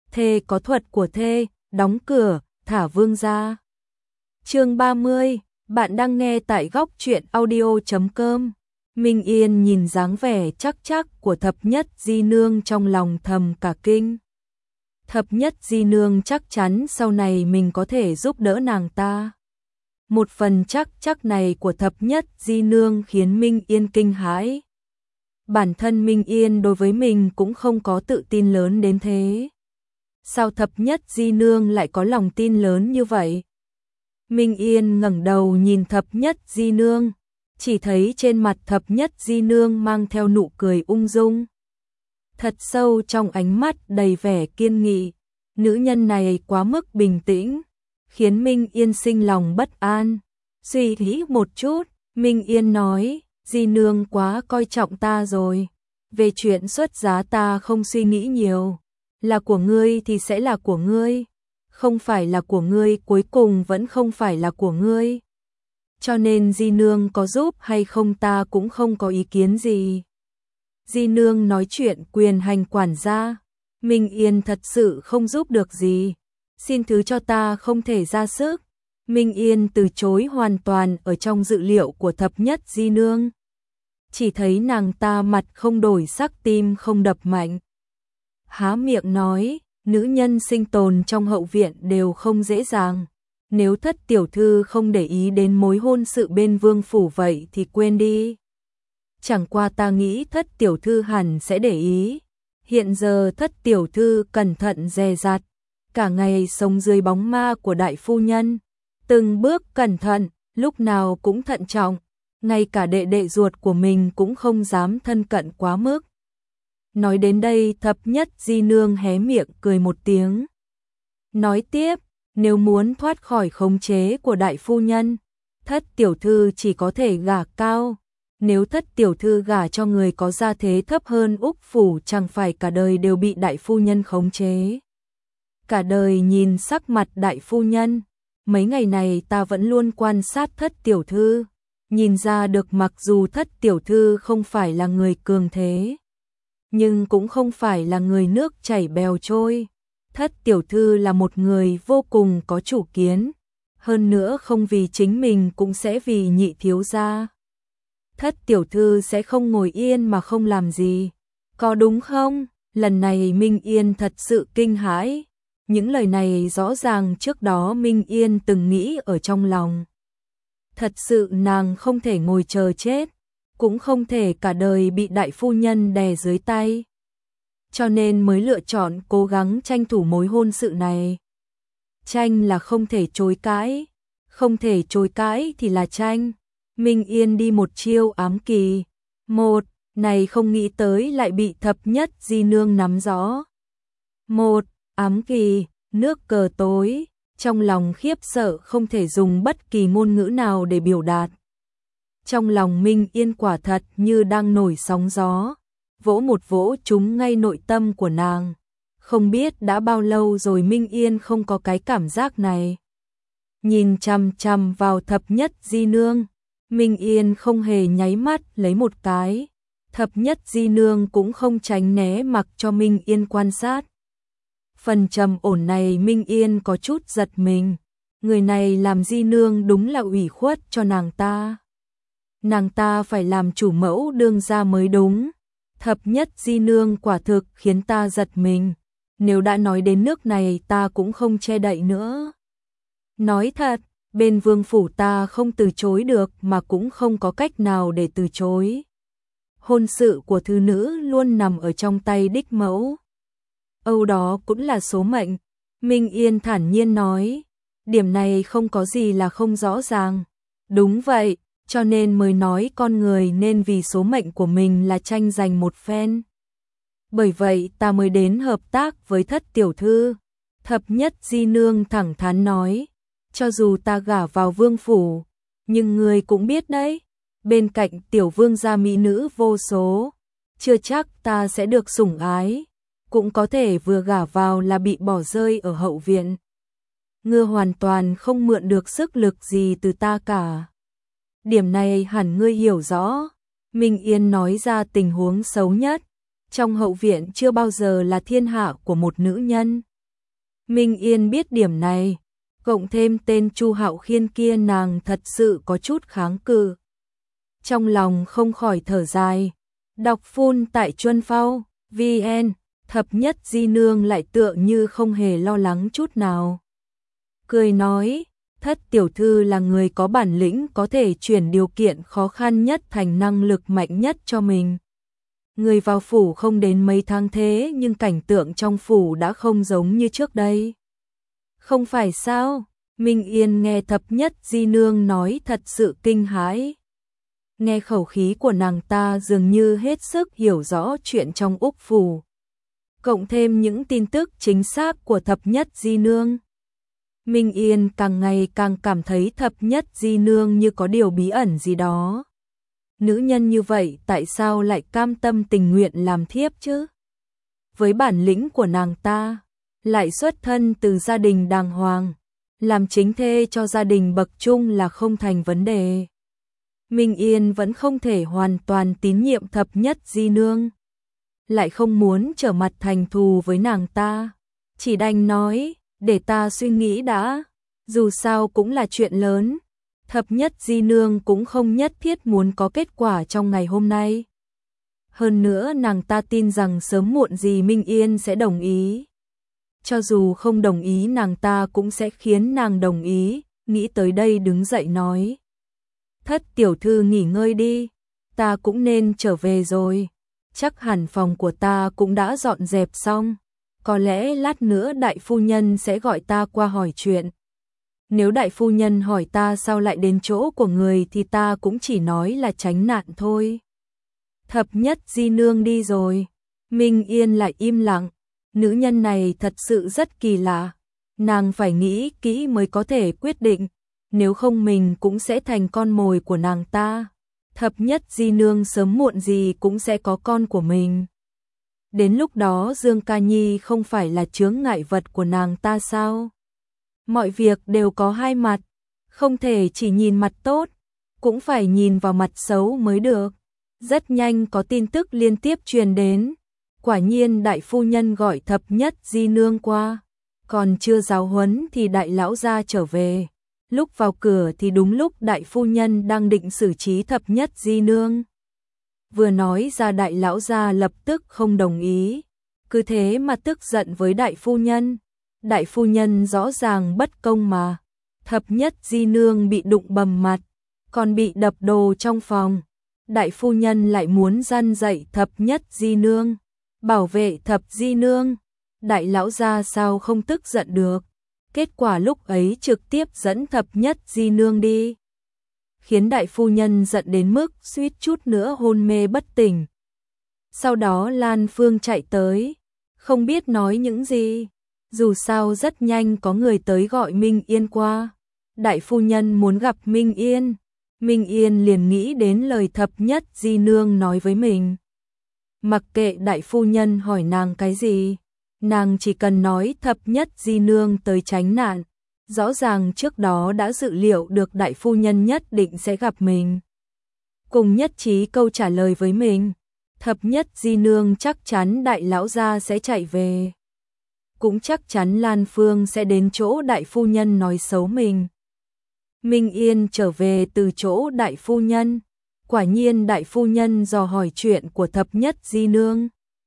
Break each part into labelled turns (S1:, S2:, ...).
S1: thê có thuật của thê, đóng cửa, thả vương ra. Chương 30, bạn đang nghe tại góc truyện audio.com. Minh Yên nhìn dáng vẻ chắc của Thập Nhất Di Nương trong lòng thầm cả kinh. Thập Nhất Di Nương chắc chắn sau này mình có thể giúp đỡ nàng ta. Một phần chắc này của Thập Nhất Di Nương khiến Minh Yên kinh hãi. Bản thân Minh Yên đối với mình cũng không có tự tin lớn đến thế. Sao Thập Nhất Di Nương lại có lòng tin lớn như vậy? Minh Yên ngẩng đầu nhìn Thập Nhất Di Nương, chỉ thấy trên mặt Thập Nhất Di Nương mang theo nụ cười ung dung. Thật sâu trong ánh mắt đầy vẻ kiên nghị, nữ nhân này quá mức bình tĩnh, khiến Minh Yên sinh lòng bất an. Suy nghĩ một chút, Minh Yên nói, Di Nương quá coi trọng ta rồi. Về chuyện xuất giá ta không suy nghĩ nhiều. Là của ngươi thì sẽ là của ngươi. Không phải là của ngươi cuối cùng vẫn không phải là của ngươi. Cho nên Di Nương có giúp hay không ta cũng không có ý kiến gì. Di Nương nói chuyện quyền hành quản gia. Minh Yên thật sự không giúp được gì. Xin thứ cho ta không thể ra sức. Minh Yên từ chối hoàn toàn ở trong dự liệu của Thập Nhất Di Nương. Chỉ thấy nàng ta mặt không đổi sắc, tim không đập mạnh. Há miệng nói, nữ nhân sinh tồn trong hậu viện đều không dễ dàng. Nếu Thất tiểu thư không để ý đến mối hôn sự bên vương phủ vậy thì quên đi. Chẳng qua ta nghĩ Thất tiểu thư hẳn sẽ để ý. Hiện giờ Thất tiểu thư cẩn thận dè dặt, cả ngày sống dưới bóng ma của đại phu nhân. Từng bước cẩn thận, lúc nào cũng thận trọng. Ngay cả đệ đệ ruột của mình cũng không dám thân cận quá mức. Nói đến đây Thập Nhất Di Nương hé miệng cười một tiếng. Nói tiếp, nếu muốn thoát khỏi khống chế của đại phu nhân, Thất tiểu thư chỉ có thể gả cao. Nếu Thất tiểu thư gả cho người có gia thế thấp hơn Úc phủ chẳng phải cả đời đều bị đại phu nhân khống chế. Cả đời nhìn sắc mặt đại phu nhân, mấy ngày này ta vẫn luôn quan sát Thất tiểu thư. Nhìn ra được mặc dù Thất tiểu thư không phải là người cường thế, nhưng cũng không phải là người nước chảy bèo trôi. Thất tiểu thư là một người vô cùng có chủ kiến, hơn nữa không vì chính mình cũng sẽ vì nhị thiếu gia. Thất tiểu thư sẽ không ngồi yên mà không làm gì, có đúng không? Lần này Minh Yên thật sự kinh hãi. Những lời này rõ ràng trước đó Minh Yên từng nghĩ ở trong lòng. Thật sự nàng không thể ngồi chờ chết, cũng không thể cả đời bị đại phu nhân đè dưới tay. Cho nên mới lựa chọn cố gắng tranh thủ mối hôn sự này. Tranh là không thể chối cãi, không thể chối cãi thì là tranh. Minh Yên đi một chiêu ám kỳ. Một, này không nghĩ tới lại bị Thập Nhất Di Nương nắm rõ. Một, ám kỳ, nước cờ tối. Trong lòng khiếp sợ không thể dùng bất kỳ ngôn ngữ nào để biểu đạt. Trong lòng Minh Yên quả thật như đang nổi sóng gió, vỗ một vỗ trúng ngay nội tâm của nàng. Không biết đã bao lâu rồi Minh Yên không có cái cảm giác này. Nhìn chằm chằm vào Thập Nhất Di Nương, Minh Yên không hề nháy mắt lấy một cái. Thập Nhất Di Nương cũng không tránh né mặc cho Minh Yên quan sát. Phần trầm ổn này Minh Yên có chút giật mình. Người này làm Di Nương đúng là ủy khuất cho nàng ta. Nàng ta phải làm chủ mẫu đương gia mới đúng. Thập Nhất Di Nương quả thực khiến ta giật mình. Nếu đã nói đến nước này ta cũng không che đậy nữa. Nói thật, bên vương phủ ta không từ chối được mà cũng không có cách nào để từ chối. Hôn sự của thư nữ luôn nằm ở trong tay đích mẫu. Âu đó cũng là số mệnh. Minh Yên thản nhiên nói. Điểm này không có gì là không rõ ràng. Đúng vậy, cho nên mới nói con người nên vì số mệnh của mình là tranh giành một phen. Bởi vậy ta mới đến hợp tác với Thất tiểu thư. Thập Nhất Di Nương thẳng thắn nói. Cho dù ta gả vào vương phủ, nhưng người cũng biết đấy, bên cạnh tiểu vương gia mỹ nữ vô số, chưa chắc ta sẽ được sủng ái. Cũng có thể vừa gả vào là bị bỏ rơi ở hậu viện. Ngươi hoàn toàn không mượn được sức lực gì từ ta cả. Điểm này hẳn ngươi hiểu rõ. Minh Yên nói ra tình huống xấu nhất. Trong hậu viện chưa bao giờ là thiên hạ của một nữ nhân. Minh Yên biết điểm này, cộng thêm tên Chu Hạo Khiên kia nàng thật sự có chút kháng cự. Trong lòng không khỏi thở dài, đọc phun tại Chuân Phao, VN, Thập Nhất Di Nương lại tựa như không hề lo lắng chút nào. Cười nói, Thất tiểu thư là người có bản lĩnh có thể chuyển điều kiện khó khăn nhất thành năng lực mạnh nhất cho mình. Người vào phủ không đến mấy tháng thế nhưng cảnh tượng trong phủ đã không giống như trước đây. Không phải sao? Minh Yên nghe Thập Nhất Di Nương nói thật sự kinh hãi. Nghe khẩu khí của nàng ta dường như hết sức hiểu rõ chuyện trong Úc phủ. Cộng thêm những tin tức chính xác của Thập Nhất Di Nương. Minh Yên càng ngày càng cảm thấy Thập Nhất Di Nương như có điều bí ẩn gì đó. Nữ nhân như vậy tại sao lại cam tâm tình nguyện làm thiếp chứ? Với bản lĩnh của nàng ta, lại xuất thân từ gia đình đàng hoàng, làm chính thê cho gia đình bậc trung là không thành vấn đề. Minh Yên vẫn không thể hoàn toàn tín nhiệm Thập Nhất Di Nương, lại không muốn trở mặt thành thù với nàng ta, chỉ đành nói, để ta suy nghĩ đã, dù sao cũng là chuyện lớn, Thập Nhất Di Nương cũng không nhất thiết muốn có kết quả trong ngày hôm nay. Hơn nữa nàng ta tin rằng sớm muộn gì Minh Yên sẽ đồng ý. Cho dù không đồng ý nàng ta cũng sẽ khiến nàng đồng ý, nghĩ tới đây đứng dậy nói. Thất tiểu thư nghỉ ngơi đi, ta cũng nên trở về rồi, chắc hẳn phòng của ta cũng đã dọn dẹp xong, có lẽ lát nữa đại phu nhân sẽ gọi ta qua hỏi chuyện. Nếu đại phu nhân hỏi ta sao lại đến chỗ của người thì ta cũng chỉ nói là tránh nạn thôi. Thập Nhất Di Nương đi rồi, Minh Yên lại im lặng, nữ nhân này thật sự rất kỳ lạ, nàng phải nghĩ kỹ mới có thể quyết định, nếu không mình cũng sẽ thành con mồi của nàng ta. Thập Nhất Di Nương sớm muộn gì cũng sẽ có con của mình. Đến lúc đó Dương Ca Nhi không phải là chướng ngại vật của nàng ta sao? Mọi việc đều có hai mặt, không thể chỉ nhìn mặt tốt, cũng phải nhìn vào mặt xấu mới được. Rất nhanh có tin tức liên tiếp truyền đến, quả nhiên đại phu nhân gọi Thập Nhất Di Nương qua, còn chưa giáo huấn thì đại lão gia trở về. Lúc vào cửa thì đúng lúc đại phu nhân đang định xử trí Thập Nhất Di Nương. Vừa nói ra đại lão gia lập tức không đồng ý, cứ thế mà tức giận với đại phu nhân. Đại phu nhân rõ ràng bất công mà. Thập Nhất Di Nương bị đụng bầm mặt, còn bị đập đồ trong phòng. Đại phu nhân lại muốn răn dạy Thập Nhất Di Nương, bảo vệ Thập Di Nương. Đại lão gia sao không tức giận được. Kết quả lúc ấy trực tiếp dẫn Thập Nhất Di Nương đi, khiến đại phu nhân giận đến mức suýt chút nữa hôn mê bất tỉnh. Sau đó Lan Phương chạy tới, không biết nói những gì, dù sao rất nhanh có người tới gọi Minh Yên qua. Đại phu nhân muốn gặp Minh Yên, Minh Yên liền nghĩ đến lời Thập Nhất Di Nương nói với mình. Mặc kệ đại phu nhân hỏi nàng cái gì, nàng chỉ cần nói Thập Nhất Di Nương tới tránh nạn, rõ ràng trước đó đã dự liệu được đại phu nhân nhất định sẽ gặp mình. Cùng nhất trí câu trả lời với mình, Thập Nhất Di Nương chắc chắn đại lão gia sẽ chạy về. Cũng chắc chắn Lan Phương sẽ đến chỗ đại phu nhân nói xấu mình. Minh Yên trở về từ chỗ đại phu nhân, quả nhiên đại phu nhân dò hỏi chuyện của Thập Nhất Di Nương,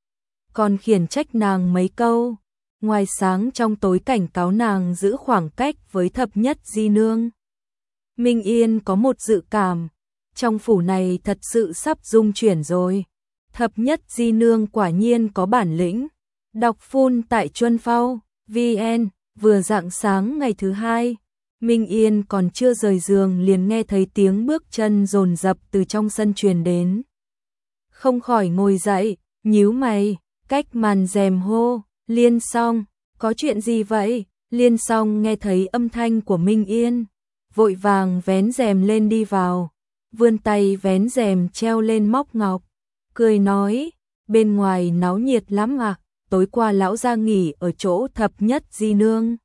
S1: còn khiển trách nàng mấy câu, ngoài sáng trong tối cảnh cáo nàng giữ khoảng cách với Thập Nhất Di Nương. Minh Yên có một dự cảm, trong phủ này thật sự sắp dung chuyển rồi. Thập Nhất Di Nương quả nhiên có bản lĩnh. Đọc phun tại Chuân Phao, VN, vừa rạng sáng ngày thứ hai, Minh Yên còn chưa rời giường liền nghe thấy tiếng bước chân dồn dập từ trong sân truyền đến. Không khỏi ngồi dậy, nhíu mày, cách màn rèm hô, Liên Song, có chuyện gì vậy? Liên Song nghe thấy âm thanh của Minh Yên, vội vàng vén rèm lên đi vào, vươn tay vén rèm treo lên móc ngọc, cười nói, bên ngoài náo nhiệt lắm à, tối qua lão gia nghỉ ở chỗ Thập Nhất Di Nương.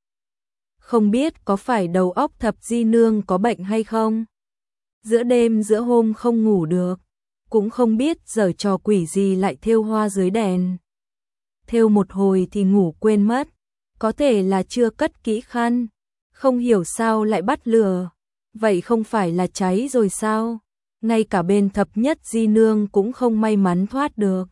S1: Không biết có phải đầu óc Thập Di Nương có bệnh hay không? Giữa đêm giữa hôm không ngủ được, cũng không biết giở trò quỷ gì lại thêu hoa dưới đèn. Thêu một hồi thì ngủ quên mất, có thể là chưa cất kỹ khăn, không hiểu sao lại bắt lửa, vậy không phải là cháy rồi sao? Ngay cả bên thập nhất di nương cũng không may mắn thoát được.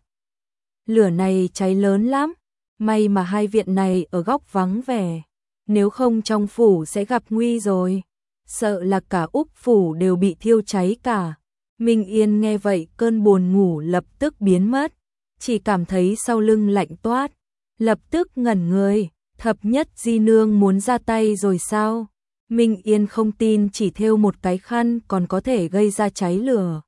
S1: Lửa này cháy lớn lắm, may mà hai viện này ở góc vắng vẻ, nếu không trong phủ sẽ gặp nguy rồi, sợ là cả Úc phủ đều bị thiêu cháy cả. Minh Yên nghe vậy cơn buồn ngủ lập tức biến mất, chỉ cảm thấy sau lưng lạnh toát, lập tức ngẩn người, thập nhất di nương muốn ra tay rồi sao? Minh Yên không tin chỉ thêu một cái khăn còn có thể gây ra cháy lửa.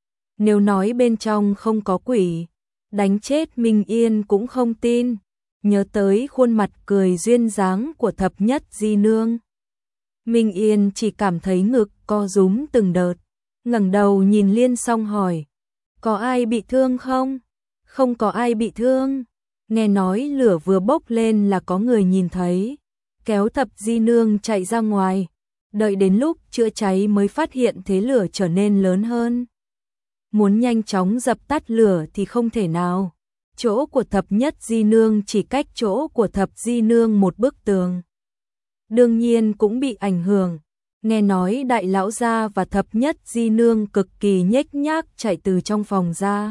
S1: Nếu nói bên trong không có quỷ, đánh chết Minh Yên cũng không tin. Nhớ tới khuôn mặt cười duyên dáng của thập nhất di nương, Minh Yên chỉ cảm thấy ngực co rúm từng đợt, ngẩng đầu nhìn Liên Song hỏi, có ai bị thương không? Không có ai bị thương. Nghe nói lửa vừa bốc lên là có người nhìn thấy, kéo thập di nương chạy ra ngoài, đợi đến lúc chữa cháy mới phát hiện thế lửa trở nên lớn hơn. Muốn nhanh chóng dập tắt lửa thì không thể nào, chỗ của thập nhất di nương chỉ cách chỗ của thập di nương một bức tường. Đương nhiên cũng bị ảnh hưởng, nghe nói đại lão gia và thập nhất di nương cực kỳ nhếch nhác chạy từ trong phòng ra.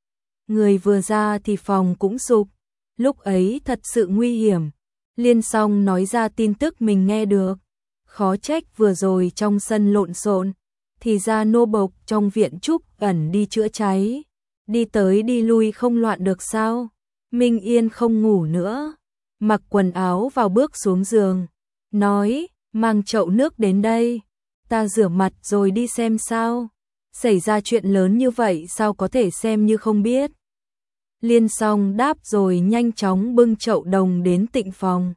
S1: Người vừa ra thì phòng cũng sụp, lúc ấy thật sự nguy hiểm. Liên Song nói ra tin tức mình nghe được, khó trách vừa rồi trong sân lộn xộn, thì ra nô bộc trong viện Trúc ẩn đi chữa cháy, đi tới đi lui không loạn được sao? Minh Yên không ngủ nữa, mặc quần áo vào bước xuống giường, nói, mang chậu nước đến đây, ta rửa mặt rồi đi xem sao. Xảy ra chuyện lớn như vậy sao có thể xem như không biết. Liên Song đáp rồi nhanh chóng bưng chậu đồng đến tịnh phòng.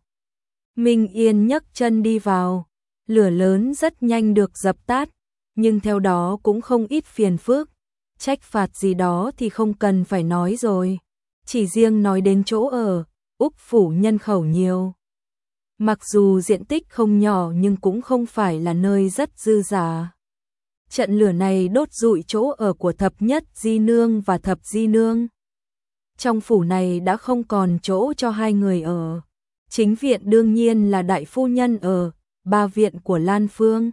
S1: Minh Yên nhấc chân đi vào, lửa lớn rất nhanh được dập tắt, nhưng theo đó cũng không ít phiền phức, trách phạt gì đó thì không cần phải nói rồi. Chỉ riêng nói đến chỗ ở, Úc phủ nhân khẩu nhiều. Mặc dù diện tích không nhỏ nhưng cũng không phải là nơi rất dư dả. Trận lửa này đốt rụi chỗ ở của thập nhất di nương và thập di nương. Trong phủ này đã không còn chỗ cho hai người ở. Chính viện đương nhiên là đại phu nhân ở, ba viện của Lan Phương.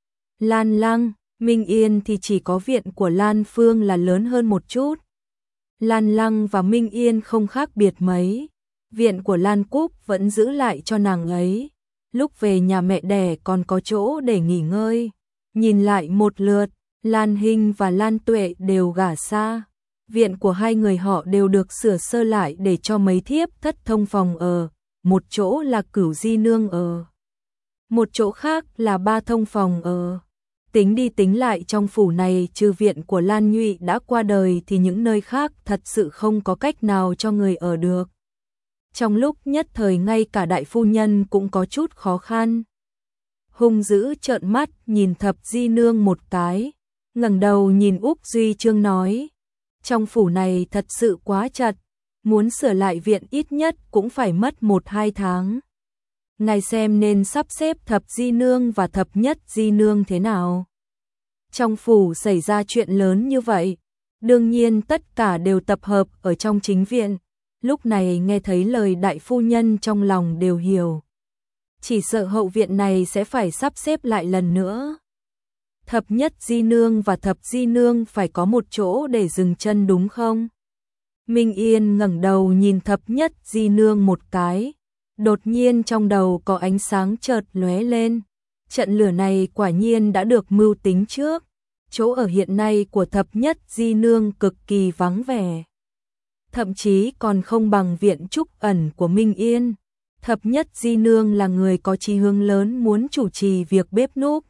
S1: Lan Lăng, Minh Yên thì chỉ có viện của Lan Phương là lớn hơn một chút. Lan Lăng và Minh Yên không khác biệt mấy. Viện của Lan Cúc vẫn giữ lại cho nàng ấy. Lúc về nhà mẹ đẻ còn có chỗ để nghỉ ngơi. Nhìn lại một lượt, Lan Hinh và Lan Tuệ đều gả xa. Viện của hai người họ đều được sửa sơ lại để cho mấy thiếp thất thông phòng ở. Một chỗ là Cửu Di Nương ở, một chỗ khác là ba thông phòng ở. Tính đi tính lại trong phủ này trừ viện của Lan Nhụy đã qua đời thì những nơi khác thật sự không có cách nào cho người ở được. Trong lúc nhất thời ngay cả đại phu nhân cũng có chút khó khăn. Hung dữ trợn mắt nhìn thập di nương một cái, ngẩng đầu nhìn Úc Duy Trương nói, trong phủ này thật sự quá chật, muốn sửa lại viện ít nhất cũng phải mất 1-2 tháng. Ngài xem nên sắp xếp thập di nương và thập nhất di nương thế nào? Trong phủ xảy ra chuyện lớn như vậy, đương nhiên tất cả đều tập hợp ở trong chính viện. Lúc này nghe thấy lời đại phu nhân trong lòng đều hiểu. Chỉ sợ hậu viện này sẽ phải sắp xếp lại lần nữa. Thập nhất di nương và thập di nương phải có một chỗ để dừng chân đúng không? Minh Yên ngẩng đầu nhìn thập nhất di nương một cái. Đột nhiên trong đầu có ánh sáng chợt lóe lên. Trận lửa này quả nhiên đã được mưu tính trước. Chỗ ở hiện nay của thập nhất di nương cực kỳ vắng vẻ. Thậm chí còn không bằng viện Trúc ẩn của Minh Yên. Thập nhất di nương là người có chí hướng lớn muốn chủ trì việc bếp núc.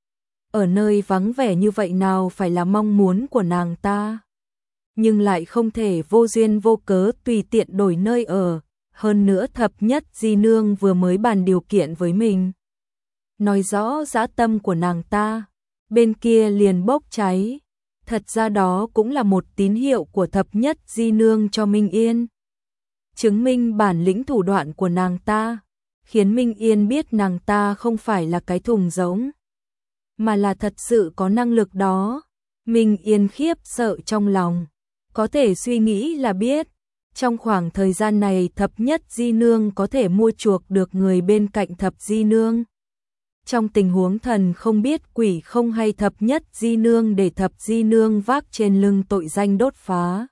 S1: Ở nơi vắng vẻ như vậy nào phải là mong muốn của nàng ta. Nhưng lại không thể vô duyên vô cớ tùy tiện đổi nơi ở. Hơn nữa thập nhất di nương vừa mới bàn điều kiện với mình. Nói rõ dã tâm của nàng ta. Bên kia liền bốc cháy. Thật ra đó cũng là một tín hiệu của thập nhất di nương cho Minh Yên. Chứng minh bản lĩnh thủ đoạn của nàng ta. Khiến Minh Yên biết nàng ta không phải là cái thùng rỗng. Mà là thật sự có năng lực đó. Minh Yên khiếp sợ trong lòng. Có thể suy nghĩ là biết. Trong khoảng thời gian này Thập Nhất Di Nương có thể mua chuộc được người bên cạnh Thập Di Nương. Trong tình huống thần không biết quỷ không hay, Thập Nhất Di Nương để Thập Di Nương vác trên lưng tội danh đốt phá,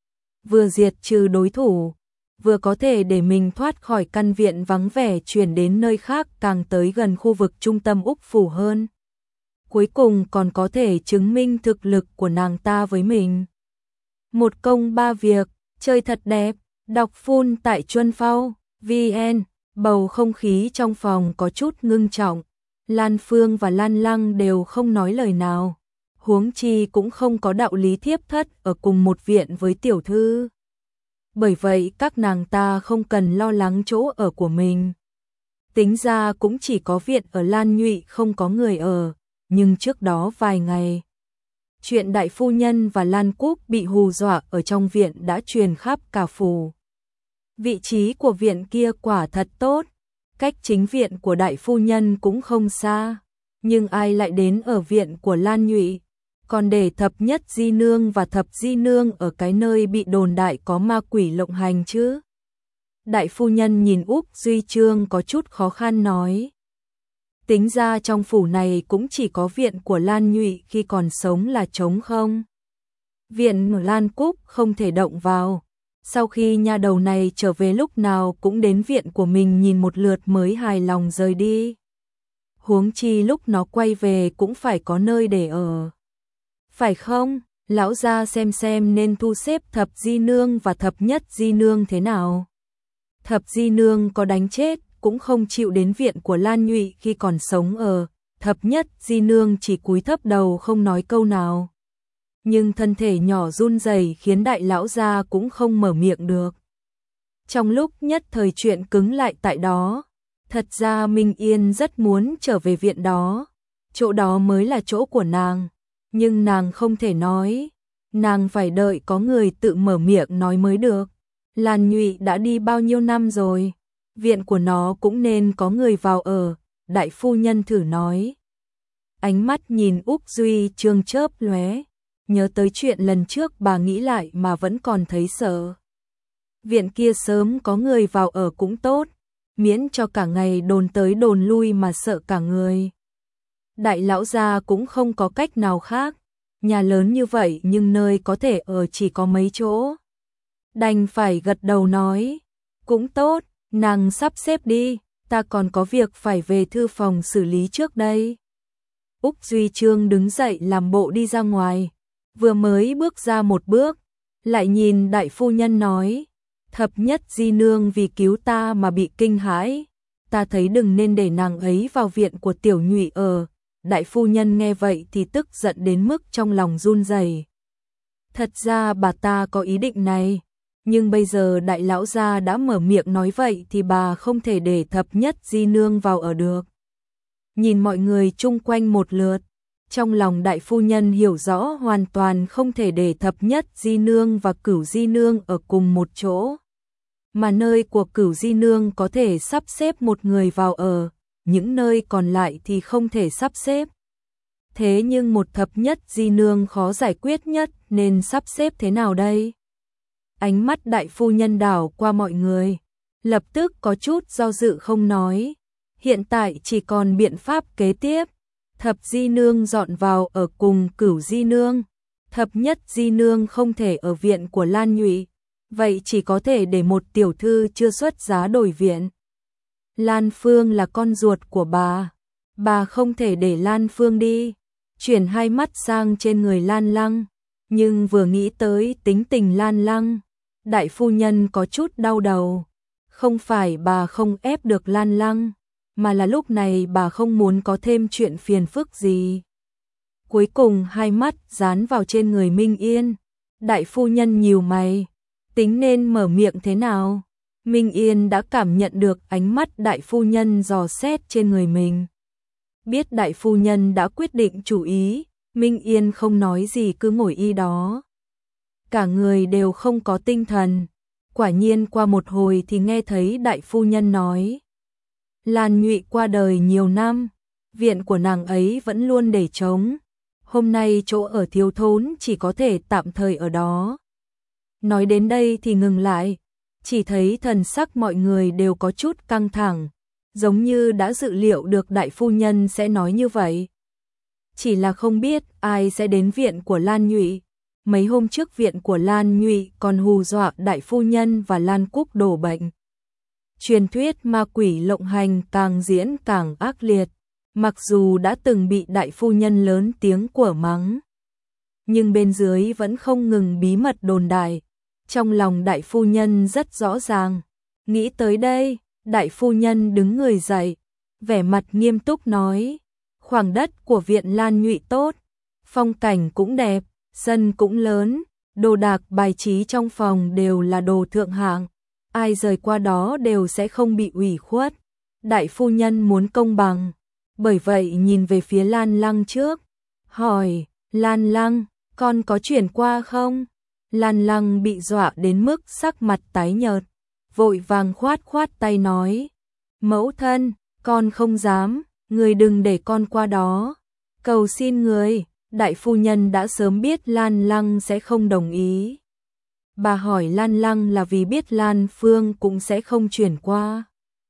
S1: vừa diệt trừ đối thủ, vừa có thể để mình thoát khỏi căn viện vắng vẻ chuyển đến nơi khác càng tới gần khu vực trung tâm Úc Phủ hơn. Cuối cùng còn có thể chứng minh thực lực của nàng ta với mình. Một công ba việc, chơi thật đẹp, đọc full tại Chuân Phao, VN, bầu không khí trong phòng có chút ngưng trọng. Lan Phương và Lan Lăng đều không nói lời nào. Huống chi cũng không có đạo lý thiếp thất ở cùng một viện với tiểu thư. Bởi vậy các nàng ta không cần lo lắng chỗ ở của mình. Tính ra cũng chỉ có viện ở Lan Nhụy không có người ở, nhưng trước đó vài ngày, chuyện đại phu nhân và Lan Cúc bị hù dọa ở trong viện đã truyền khắp cả phủ. Vị trí của viện kia quả thật tốt, cách chính viện của đại phu nhân cũng không xa, nhưng ai lại đến ở viện của Lan Nhụy, còn để Thập Nhất Di Nương và Thập Di Nương ở cái nơi bị đồn đại có ma quỷ lộng hành chứ? Đại phu nhân nhìn Úc Duy Trương có chút khó khăn nói. Tính ra trong phủ này cũng chỉ có viện của Lan Nhụy khi còn sống là trống không. Viện của Lan Cúc không thể động vào. Sau khi nha đầu này trở về lúc nào cũng đến viện của mình nhìn một lượt mới hài lòng rời đi. Huống chi lúc nó quay về cũng phải có nơi để ở. Phải không? Lão gia xem nên thu xếp Thập Di Nương và Thập Nhất Di Nương thế nào. Thập Di Nương có đánh chết cũng không chịu đến viện của Lan Nhụy khi còn sống ở. Thập Nhất Di Nương chỉ cúi thấp đầu không nói câu nào. Nhưng thân thể nhỏ run rẩy khiến đại lão gia cũng không mở miệng được. Trong lúc nhất thời chuyện cứng lại tại đó, thật ra Minh Yên rất muốn trở về viện đó. Chỗ đó mới là chỗ của nàng, nhưng nàng không thể nói. Nàng phải đợi có người tự mở miệng nói mới được. Lan Nhụy đã đi bao nhiêu năm rồi, viện của nó cũng nên có người vào ở, đại phu nhân thử nói. Ánh mắt nhìn Úc Duy Trương chớp lóe, nhớ tới chuyện lần trước bà nghĩ lại mà vẫn còn thấy sợ. Viện kia sớm có người vào ở cũng tốt, miễn cho cả ngày đồn tới đồn lui mà sợ cả người. Đại lão gia cũng không có cách nào khác, nhà lớn như vậy nhưng nơi có thể ở chỉ có mấy chỗ. Đành phải gật đầu nói, cũng tốt, nàng sắp xếp đi, ta còn có việc phải về thư phòng xử lý trước đây. Úc Duy Trương đứng dậy làm bộ đi ra ngoài, vừa mới bước ra một bước, lại nhìn đại phu nhân nói, Thập Nhất Di Nương vì cứu ta mà bị kinh hãi, ta thấy đừng nên để nàng ấy vào viện của Tiểu Nhụy ở. Đại phu nhân nghe vậy thì tức giận đến mức trong lòng run rẩy. Thật ra bà ta có ý định này, nhưng bây giờ đại lão gia đã mở miệng nói vậy thì bà không thể để Thập Nhất Di Nương vào ở được. Nhìn mọi người chung quanh một lượt, trong lòng đại phu nhân hiểu rõ hoàn toàn không thể để Thập Nhất Di Nương và Cửu Di Nương ở cùng một chỗ. Mà nơi của Cửu Di Nương có thể sắp xếp một người vào ở, những nơi còn lại thì không thể sắp xếp. Thế nhưng một Thập Nhất Di Nương khó giải quyết nhất nên sắp xếp thế nào đây? Ánh mắt đại phu nhân đảo qua mọi người, lập tức có chút do dự không nói. Hiện tại chỉ còn biện pháp kế tiếp. Thập Di Nương dọn vào ở cùng Cửu Di Nương. Thập Nhất Di Nương không thể ở viện của Lan Nhụy, vậy chỉ có thể để một tiểu thư chưa xuất giá đổi viện. Lan Phương là con ruột của bà không thể để Lan Phương đi. Chuyển hai mắt sang trên người Lan Lăng, nhưng vừa nghĩ tới tính tình Lan Lăng, đại phu nhân có chút đau đầu. Không phải bà không ép được Lan Lăng, mà là lúc này bà không muốn có thêm chuyện phiền phức gì. Cuối cùng hai mắt dán vào trên người Minh Yên, đại phu nhân nhíu mày, tính nên mở miệng thế nào? Minh Yên đã cảm nhận được ánh mắt đại phu nhân dò xét trên người mình. Biết đại phu nhân đã quyết định chủ ý, Minh Yên không nói gì cứ ngồi y đó. Cả người đều không có tinh thần. Quả nhiên qua một hồi thì nghe thấy đại phu nhân nói. Lan Nhụy qua đời nhiều năm, viện của nàng ấy vẫn luôn để trống. Hôm nay chỗ ở thiếu thốn chỉ có thể tạm thời ở đó. Nói đến đây thì ngừng lại, chỉ thấy thần sắc mọi người đều có chút căng thẳng, giống như đã dự liệu được đại phu nhân sẽ nói như vậy. Chỉ là không biết ai sẽ đến viện của Lan Nhụy. Mấy hôm trước viện của Lan Nhụy còn hù dọa đại phu nhân và Lan Cúc đổ bệnh. Truyền thuyết ma quỷ lộng hành càng diễn càng ác liệt, mặc dù đã từng bị đại phu nhân lớn tiếng quở mắng, nhưng bên dưới vẫn không ngừng bí mật đồn đại. Trong lòng đại phu nhân rất rõ ràng. Nghĩ tới đây, đại phu nhân đứng người dậy, vẻ mặt nghiêm túc nói, khoảng đất của viện Lan Nhụy tốt, phong cảnh cũng đẹp, sân cũng lớn, đồ đạc bài trí trong phòng đều là đồ thượng hạng, ai rời qua đó đều sẽ không bị ủy khuất. Đại phu nhân muốn công bằng, bởi vậy nhìn về phía Lan Lăng trước, hỏi, Lan Lăng, con có chuyển qua không? Lan Lăng bị dọa đến mức sắc mặt tái nhợt, vội vàng khoát khoát tay nói, mẫu thân, con không dám, người đừng để con qua đó, cầu xin người. Đại phu nhân đã sớm biết Lan Lăng sẽ không đồng ý. Bà hỏi Lan Lăng là vì biết Lan Phương cũng sẽ không chuyển qua.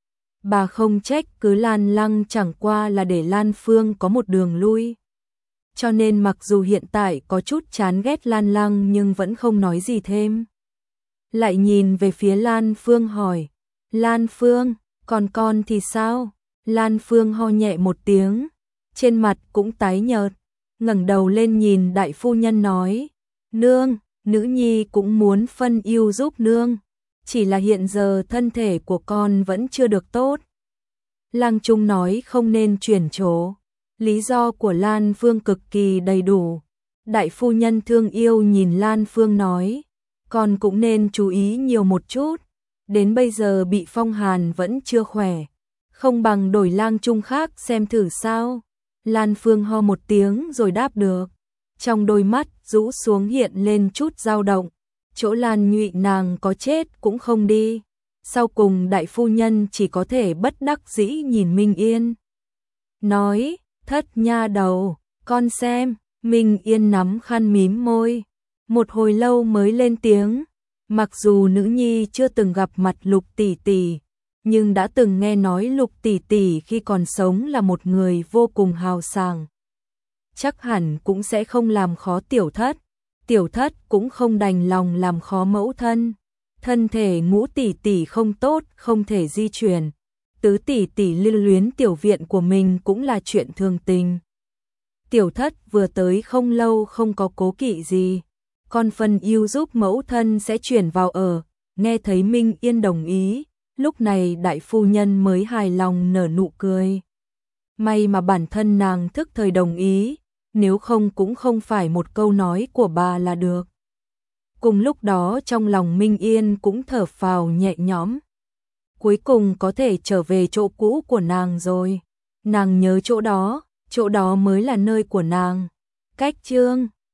S1: Bà không trách cứ Lan Lăng chẳng qua là để Lan Phương có một đường lui. Cho nên mặc dù hiện tại có chút chán ghét Lan Lăng nhưng vẫn không nói gì thêm. Lại nhìn về phía Lan Phương hỏi, Lan Phương, còn con thì sao? Lan Phương ho nhẹ một tiếng, trên mặt cũng tái nhợt, ngẩng đầu lên nhìn đại phu nhân nói, nương, nữ nhi cũng muốn phân ưu giúp nương, chỉ là hiện giờ thân thể của con vẫn chưa được tốt. Lang Trung nói không nên chuyển chỗ. Lý do của Lan Phương cực kỳ đầy đủ. Đại phu nhân thương yêu nhìn Lan Phương nói, con cũng nên chú ý nhiều một chút, đến bây giờ bị phong hàn vẫn chưa khỏe, không bằng đổi Lang Trung khác xem thử sao. Lan Phương ho một tiếng rồi đáp được, trong đôi mắt rũ xuống hiện lên chút dao động, chỗ Lan Nhụy nàng có chết cũng không đi. Sau cùng đại phu nhân chỉ có thể bất đắc dĩ nhìn Minh Yên, nói, thất nha đầu, con xem. Minh Yên nắm khăn mím môi, một hồi lâu mới lên tiếng, mặc dù nữ nhi chưa từng gặp mặt Lục tỷ tỷ, nhưng đã từng nghe nói Lục tỷ tỷ khi còn sống là một người vô cùng hào sảng. Chắc hẳn cũng sẽ không làm khó tiểu thất cũng không đành lòng làm khó mẫu thân. Thân thể Ngũ tỷ tỷ không tốt, không thể di chuyển. Tứ tỷ tỷ lưu luyến tiểu viện của mình cũng là chuyện thường tình. Tiểu thất vừa tới không lâu không có cố kỵ gì, con phân ưu giúp mẫu thân sẽ chuyển vào ở. Nghe thấy Minh Yên đồng ý, lúc này đại phu nhân mới hài lòng nở nụ cười. May mà bản thân nàng thức thời đồng ý, nếu không cũng không phải một câu nói của bà là được. Cùng lúc đó trong lòng Minh Yên cũng thở phào nhẹ nhõm. Cuối cùng có thể trở về chỗ cũ của nàng rồi. Nàng nhớ chỗ đó mới là nơi của nàng. Cách chương